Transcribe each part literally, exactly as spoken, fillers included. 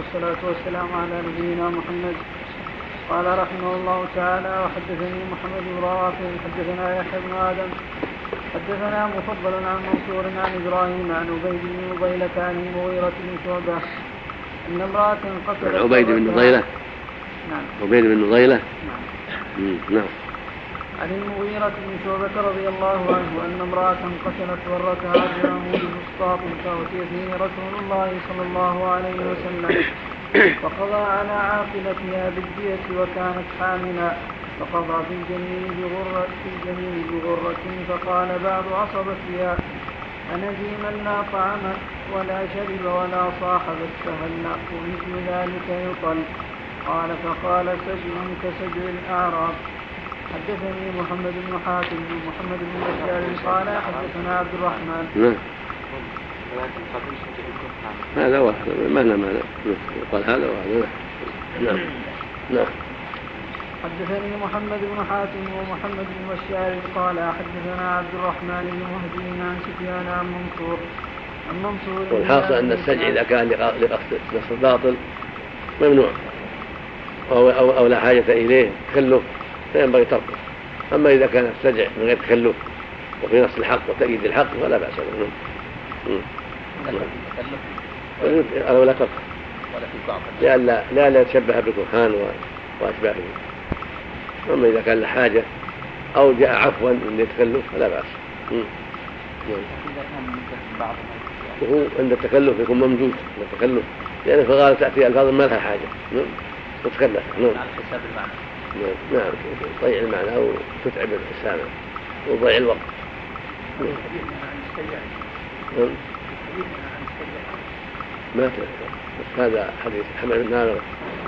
والصلاة والسلام على نبينا محمد. قال رحمه الله تعالى: وحدثني محمد بن رافع حدثنا يحيى بن آدم حدثنا مفضل عن منصور عن إبراهيم عن عبيد بن نضيلة عن المغيرة بن شعبة أن امرأة قتلت عبيد بن نضيلة. نعم. عبيد بن نضيلة. نعم. نعم. عن المغيرة بن شعبة رضي الله عنه أن امرأة قتلت ورثها بعمود فسطاط فأتي فيه رسول الله صلى الله عليه وسلم فقضى على عاقلتها بالدية وكانت حاملا فقضى في الجميل بغرة في الجميل بغرة فقال بعض عصبتها: أنجي من لا طعم ولا شرب ولا صاحب السهل ومثل ذلك يطل. قال فقال: سجن كسجع الأعراب. حدثني محمد بن حاتم ومحمد بن بشار قال حدثنا عبد الرحمن. نعم. هذا واحد ما لنا مانع قال هذا وهذا. نعم. نعم. حدثني محمد بن حاتم ومحمد بن بشار قال حدثنا عبد الرحمن بن مهدي عن سفيان عن منصور عن منصور. والحاصل أن السجع إذا كان لقصد نص الباطل ممنوع أو, أو, أو لا حاجة إليه تكلف فينبغي تركه. أما إذا كان السجع من غير تكلف وفي نص الحق وتأييد الحق فلا بأس به. أو لا تركه لألا لا لا يتشبه بالكهان وأشباهه. أما إذا كان له حاجة أو جاء عفوا من يتكلف فلا بأس. وهو عند التكلف يكون ممجود التكلف لأن في الغالب تأتي ألفاظ ما لها حاجة وتكلف. نعم. على حساب المعنى. نعم. تضيع المعنى وتتعب السامع وتضيع الوقت. ما تذكر بس هذا حديث حمل بن ناظر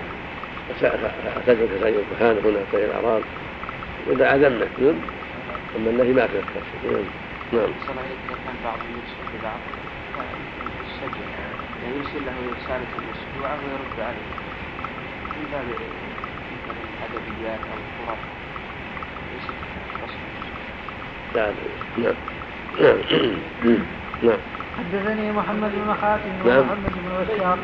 أسجل كسجل الكهان هنا في الأعراب ودعا ذمه. أما النهي ما تذكر. نعم. صلى الله عليه وسلم بعض يوسف ببعض السجن يعني يرسل له رسالة المشروعة ويرد عليه من باب الأدبيات أو الخرافات. نعم. نعم. نعم. نعم. حدثني محمد بن حاتم نعم. ومحمد بن بشار.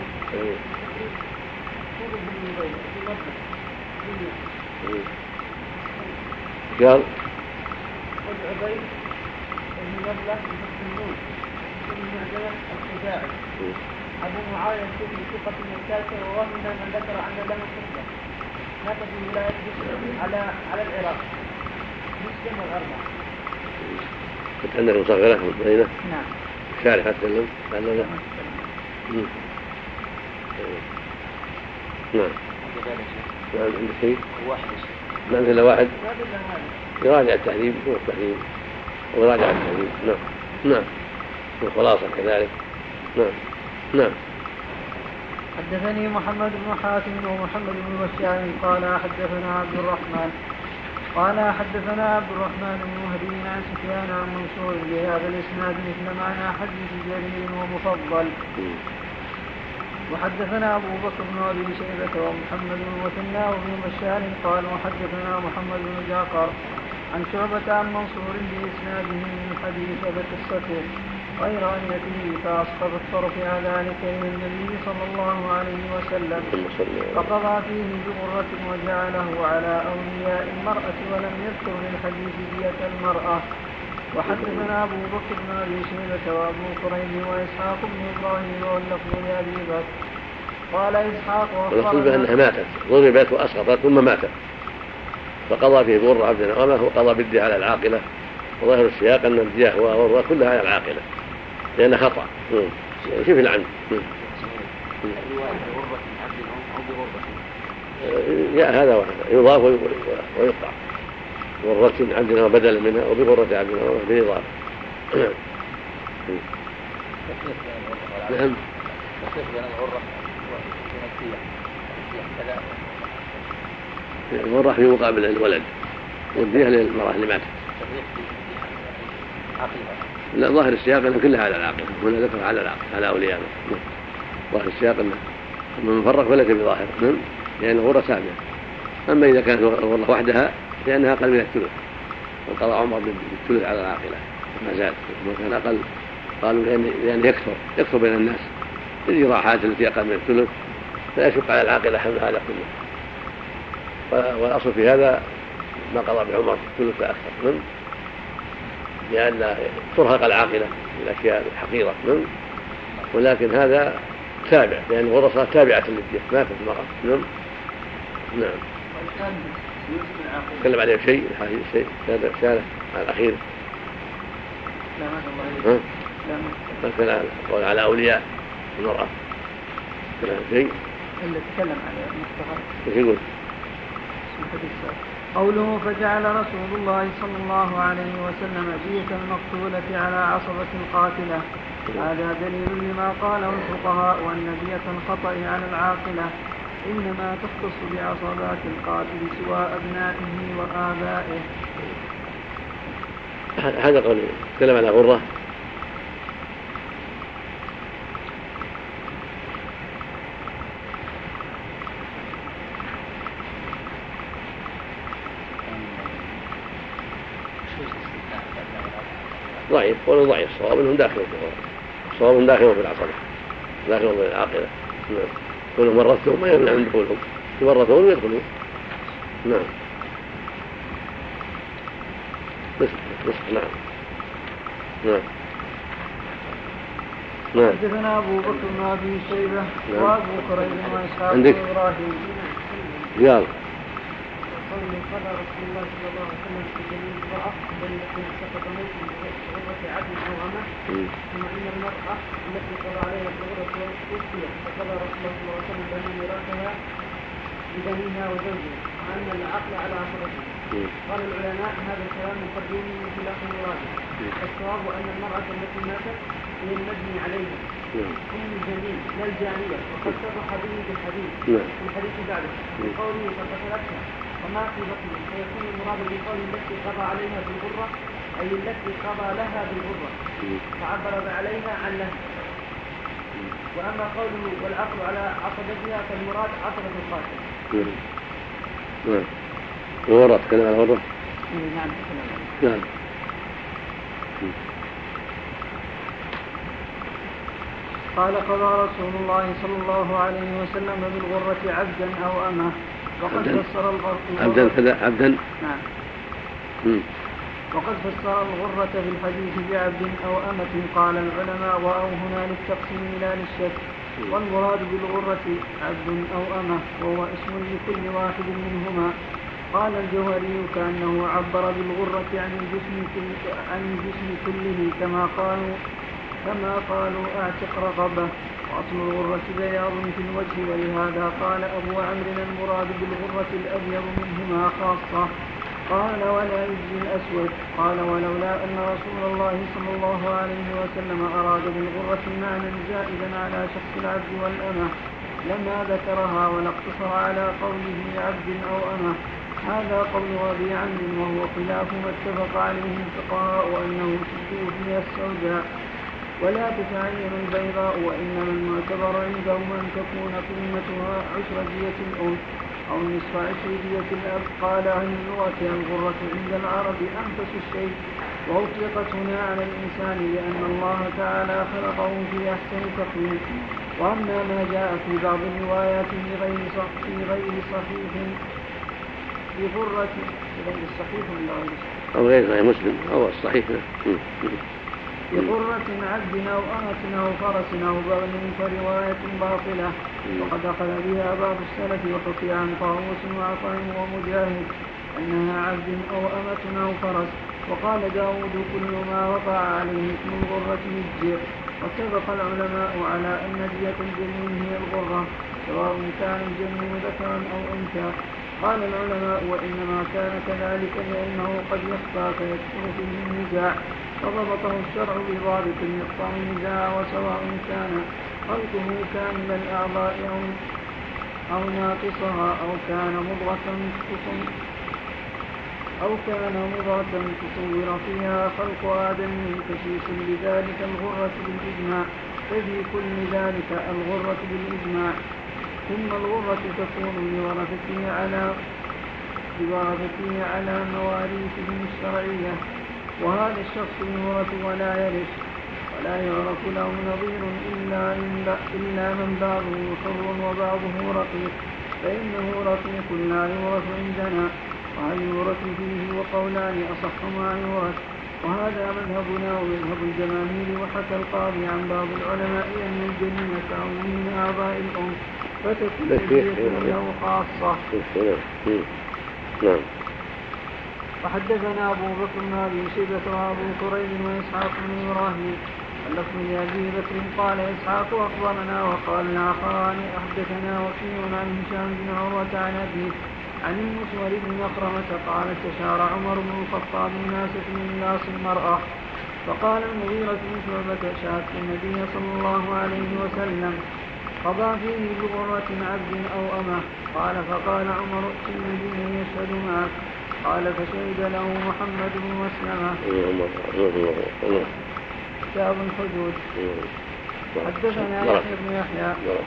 قال عبيد بن نضلة بن النور بن معجلة الخزاعي أبو معاوية بن ثقة من الكاسر ووهم من ذكر أن له حكمة مات في ولاية مسلم على على العراق مسلم والأربعة. كنت عندك مصغرة مطمئنة؟ نعم. شارح أتكلم قال لا. نعم. نعم. عندك شيء؟ ما عندك إلا واحد؟ يراجع التحريم هو التحريم ويراجع التحريم. نعم. نعم. والخلاصة كذلك. نعم. نعم. حدثني محمد بن حاتم ومحمد بن بشار قال حدثنا عبد الرحمن قال حدثنا عبد الرحمن بن مهدي عن سفيان عن منصور بهذا الاسناد مثل معنى حديث جرير ومفضل. وحدثنا أبو بكر بن أبي شيبة ومحمد بن المثنى وابن بشار قال وحدثنا محمد بن جعفر عن شعبة عن منصور بإسناده من حديث بقصته غير أن يأتيه فأسقط الطرف على ذلك إلى النبي صلى الله عليه وسلم فقضى فيه بغرة وجعله على أولياء المرأة ولم يذكر في الحديث دية المرأة. وحدثنا أبو بكر بن أبي شيبة وأبو كريم وإسحاق بن إبراهيم واللفظ لأبي بكر قال إسحاق والأصل بأنها ماتت ضربت وأسقطت ثم ماتت فقضى فيه بغرة عبد النعامة وقضى بالدية على العاقلة. وظاهر السياق أن الدية والغرة كلها على العاقلة لأنها خطأ. شوف العمد. يا هذا واحد يضاف ويقطع غرة عبدنا وبدلا منها وبغرة عبدنا بالإضافة. نعم. الغرة في مقابل الولد والدية للمرأة اللي ماتت. لا ظاهر السياق أن كلها على العاقل هنا ذكر على العاقل على أولياء. ظاهر السياق أنه من فرق فلك بظاهر لأن الغرة سابقة. أما إذا كانت الغرة وحدها لأنها أقل من الثلث وقضى عمر بالثلث على العاقلة ما زاد وكان أقل قالوا لأن يكثر يكثر بين الناس الجراحات التي أقل من الثلث لا يشق على العاقلة حمل هذا كله. والأصل في هذا ما قضى بعمر ثلث فأكثر من لأن ترهق العاقلة بالأشياء الحقيرة من ولكن هذا تابع لأن الغرة تابعة للدية ما في المرأة. نعم نعم تكلم عليه شيء الحديث شيء هذا رسالة على الأخير. لا ما شاء الله مثلا قول على أولياء المرأة كلام شيء اللي تكلم عليه المستغرب ايش يقول؟ قوله فجعل رسول الله صلى الله عليه وسلم دية المقتولة على عصبة القاتلة. هذا دليل لما قاله الفقهاء وأن دية الخطأ على العاقلة إنما تختص بعصبات القاتل سوى أبنائه وآبائه. هذا قول تكلم على غرة ضعيف ولا ضعيف الصواب انهم داخلون في الغرة الصواب انهم داخلون في العصبة داخلون في العاقلة. نعم كلهم ورثتهم ما يمنع من دخولهم يورثون ويدخلون. نعم نصف نصف نعم نعم نعم. حدثنا أبو بكر بن أبي شيبة وأبو كريب وإسحاق وإبراهيم قال قال قال رسول الله صلى الله عليه وسلم في جميع المرأة بين التي سقط ميت بغرة عدل أو أمة ثم إن المرأة التي قضى عليها بغرة توفيت فقضى رسول الله صلى الله عليه وسلم بأن ميراثها بدمها وزوجها وأن العقل على عصبته. قال العلماء هذا الكلام مقدم من خلاف مراده. الصواب أن المرأة التي ماتت هي المجني عليها أم الجميل لا الجانية وقد صرح به بالحديث في الحديث بعده بقوله فقتلتها وما في بطنه فيكون المراد بقول التي قضى عليها بالغرة أي التي قضى لها بالغرة فعبر عليها عن لها. وأما قوله والعقل على عصبتها فالمراد عصبة القاتل. نعم غرة تكلم عن غرة. نعم نعم. قال قضى رسول الله صلى الله عليه وسلم بالغرة عبدا أو أمه وقد فسر الغرة عبدا كذا عبدا. نعم. م. وقد فسر الغرة في الحديث بعبد أو أمة. قال العلماء وأو هنا للتقسيم لا للشك والمراد بالغرة عبد أو أمة وهو اسم لكل واحد منهما. قال الجوهري كأنه عبر بالغرة عن الجسم كل عن الجسم كله كما قالوا كما قالوا اعتق رقبة. وأصل الغرة بياض في الوجه ولهذا قال أبو عمرو المراد بالغرة الأبيض منهما خاصة. قال ولا يجزي الأسود. قال ولولا أن رسول الله صلى الله عليه وسلم أراد بالغرة معنى زائدا على شخص العبد والأمة لما ذكرها ولا اقتصر على قوله عبد أو أمة. هذا قول أبي عمرو وهو خلاف ما اتفق عليه الفقهاء وأنه تجزئ فيها السوداء ولا تتعين البيضاء وإنما المعتبر عندهم أن تكون قيمتها عشر دية الأم أو نصف عشر دية الأب. قال عن اللغة الغرة عند العرب أنفس الشيء وأطلقت هنا على الإنسان لأن الله تعالى خلقه في أحسن تقويم. وأما ما جاء في بعض الروايات في غير في غير صحيح بغرة غير الصحيح أو غير مسلم أو الصحيح بغرة عبد أو أمة أو فرس أو بغل فرواية باطلة. وقد أخذ بها بعض السلف وحكي عن طاووس وعطاء ومجاهد أنها عبد أو أمة أو فرس. وقال داود كل ما وقع عليه اسم الغرة الجر. واتفق العلماء على أن دية الجنين هي الغرة سواء كان الجنين ذكرا أو أنثى. قال العلماء وإنما كان كذلك لأنه قد يخفى فيكثر فيه النزاع فضبطه الشرع بضابط يقطع النزاع وسواء كان خلقه كامل الأعضاء أو, أو ناقصها أو كان مضغة أو كان مضغة تصور فيها خلق آدم كشيش لذلك الغرة بالإجماع ففي كل ذلك الغرة بالإجماع. ثم الغرة تكون بورثته على بورثته على مواريثه الشرعية وهذا الشخص يورث ولا يرث ولا يعرف له نظير إلا, إلا, إلا من بعضه حر وبعضه رقيق، فإنه رقيق لا يورث عندنا، وهل يورث فيه وقولان أصح ما يورث، وهذا مذهبنا ومذهب الجماهير. وحكى القاضي عن بعض العلماء أن الجنة أو من أعضاء الأم فتكون الدية له خاصة. وحدثنا أبو بكر بن أبي شيبة وأبو كريب وإسحاق بن إبراهيم اللفظ لأبي بكر قال إسحاق أخبرنا وقال الآخران حدثنا وكيع عن هشام بن عروة عن أبيه عن المسور بن مخرمة قال استشار عمر بن الخطاب الناس في ميراث المرأة، فقال المغيرة بن شعبة شاهدت النبي صلى الله عليه وسلم قضى فيه بغرة عبد أو أمه، قال فقال عمر ائت الذي يشهد معك، قال فشهد له محمد بن مسلمة. كتاب الحدود. حدثنا يحيى بن يحيى